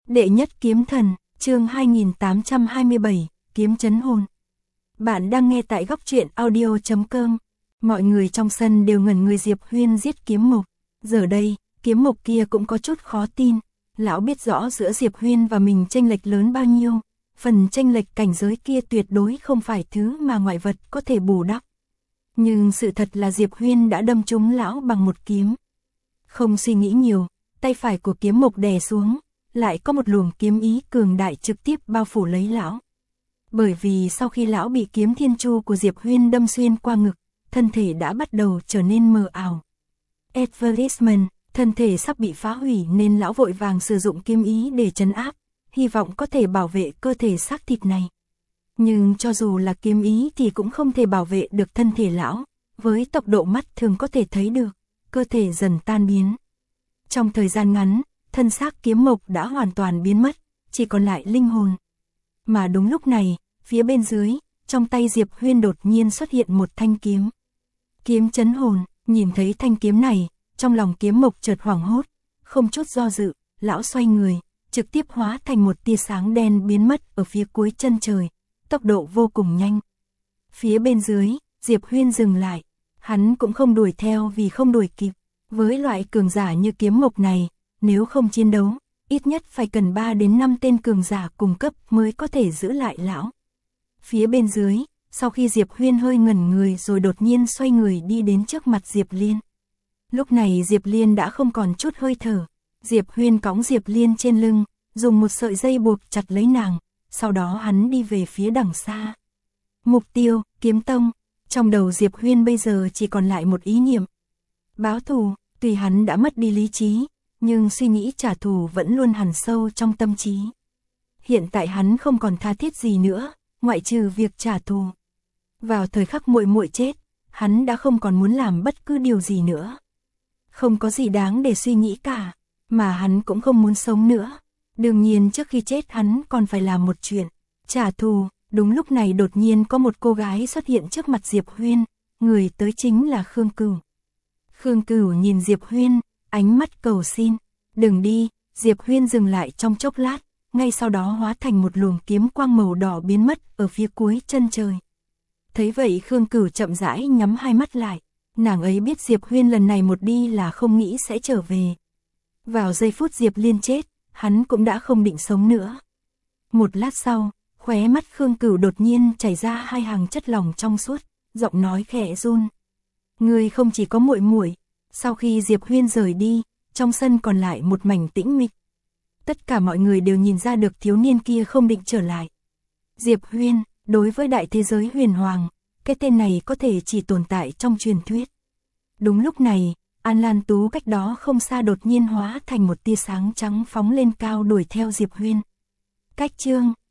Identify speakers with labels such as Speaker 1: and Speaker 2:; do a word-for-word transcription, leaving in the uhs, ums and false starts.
Speaker 1: Đệ nhất kiếm thần, chương hai nghìn tám trăm hai mươi bảy, kiếm chấn hồn. Bạn đang nghe tại góc truyện audio chấm com. Mọi người trong sân đều ngẩn người Diệp Huyên giết kiếm mộc. Giờ đây, kiếm mộc kia cũng có chút khó tin. Lão biết rõ giữa Diệp Huyên và mình chênh lệch lớn bao nhiêu. Phần chênh lệch cảnh giới kia tuyệt đối không phải thứ mà ngoại vật có thể bù đắp. Nhưng sự thật là Diệp Huyên đã đâm trúng lão bằng một kiếm. Không suy nghĩ nhiều, tay phải của kiếm mộc đè xuống, lại có một luồng kiếm ý cường đại trực tiếp bao phủ lấy lão. Bởi vì sau khi lão bị kiếm thiên chu của Diệp Huyên đâm xuyên qua ngực, thân thể đã bắt đầu trở nên mờ ảo. Advertisement, thân thể sắp bị phá hủy nên lão vội vàng sử dụng kiếm ý để trấn áp, hy vọng có thể bảo vệ cơ thể xác thịt này. Nhưng cho dù là kiếm ý thì cũng không thể bảo vệ được thân thể lão, với tốc độ mắt thường có thể thấy được, cơ thể dần tan biến. Trong thời gian ngắn, thân xác kiếm mộc đã hoàn toàn biến mất, chỉ còn lại linh hồn. Mà đúng lúc này, phía bên dưới, trong tay Diệp Huyên đột nhiên xuất hiện một thanh kiếm. Kiếm chấn hồn, nhìn thấy thanh kiếm này, trong lòng kiếm mộc chợt hoảng hốt, không chút do dự, lão xoay người, trực tiếp hóa thành một tia sáng đen biến mất ở phía cuối chân trời, tốc độ vô cùng nhanh. Phía bên dưới, Diệp Huyên dừng lại, hắn cũng không đuổi theo vì không đuổi kịp. Với loại cường giả như kiếm mộc này, nếu không chiến đấu, ít nhất phải cần ba đến năm tên cường giả cùng cấp mới có thể giữ lại lão. Phía bên dưới, sau khi Diệp Huyên hơi ngẩn người rồi đột nhiên xoay người đi đến trước mặt Diệp Liên. Lúc này Diệp Liên đã không còn chút hơi thở. Diệp Huyên cõng Diệp Liên trên lưng, dùng một sợi dây buộc chặt lấy nàng, sau đó hắn đi về phía đằng xa. Mục tiêu, kiếm tông. Trong đầu Diệp Huyên bây giờ chỉ còn lại một ý niệm. Báo thù, tuy hắn đã mất đi lý trí, nhưng suy nghĩ trả thù vẫn luôn hằn sâu trong tâm trí. Hiện tại hắn không còn tha thiết gì nữa, ngoại trừ việc trả thù. Vào thời khắc muội muội chết, hắn đã không còn muốn làm bất cứ điều gì nữa. Không có gì đáng để suy nghĩ cả, mà hắn cũng không muốn sống nữa. Đương nhiên trước khi chết hắn còn phải làm một chuyện, trả thù. Đúng lúc này đột nhiên có một cô gái xuất hiện trước mặt Diệp Huyên, người tới chính là Khương Cửu. Khương Cửu nhìn Diệp Huyên, ánh mắt cầu xin, đừng đi. Diệp Huyên dừng lại trong chốc lát, ngay sau đó hóa thành một luồng kiếm quang màu đỏ biến mất ở phía cuối chân trời. Thấy vậy Khương Cửu chậm rãi nhắm hai mắt lại, nàng ấy biết Diệp Huyên lần này một đi là không nghĩ sẽ trở về. Vào giây phút Diệp Liên chết, hắn cũng đã không định sống nữa. Một lát sau, khóe mắt Khương Cửu đột nhiên chảy ra hai hàng chất lỏng trong suốt, giọng nói khẽ run. Ngươi không chỉ có muội muội. Sau khi Diệp Huyên rời đi, trong sân còn lại một mảnh tĩnh mịch. Tất cả mọi người đều nhìn ra được thiếu niên kia không định trở lại. Diệp Huyên, đối với đại thế giới huyền hoàng, cái tên này có thể chỉ tồn tại trong truyền thuyết. Đúng lúc này, An Lan Tú cách đó không xa đột nhiên hóa thành một tia sáng trắng phóng lên cao đuổi theo Diệp Huyên. Cách chương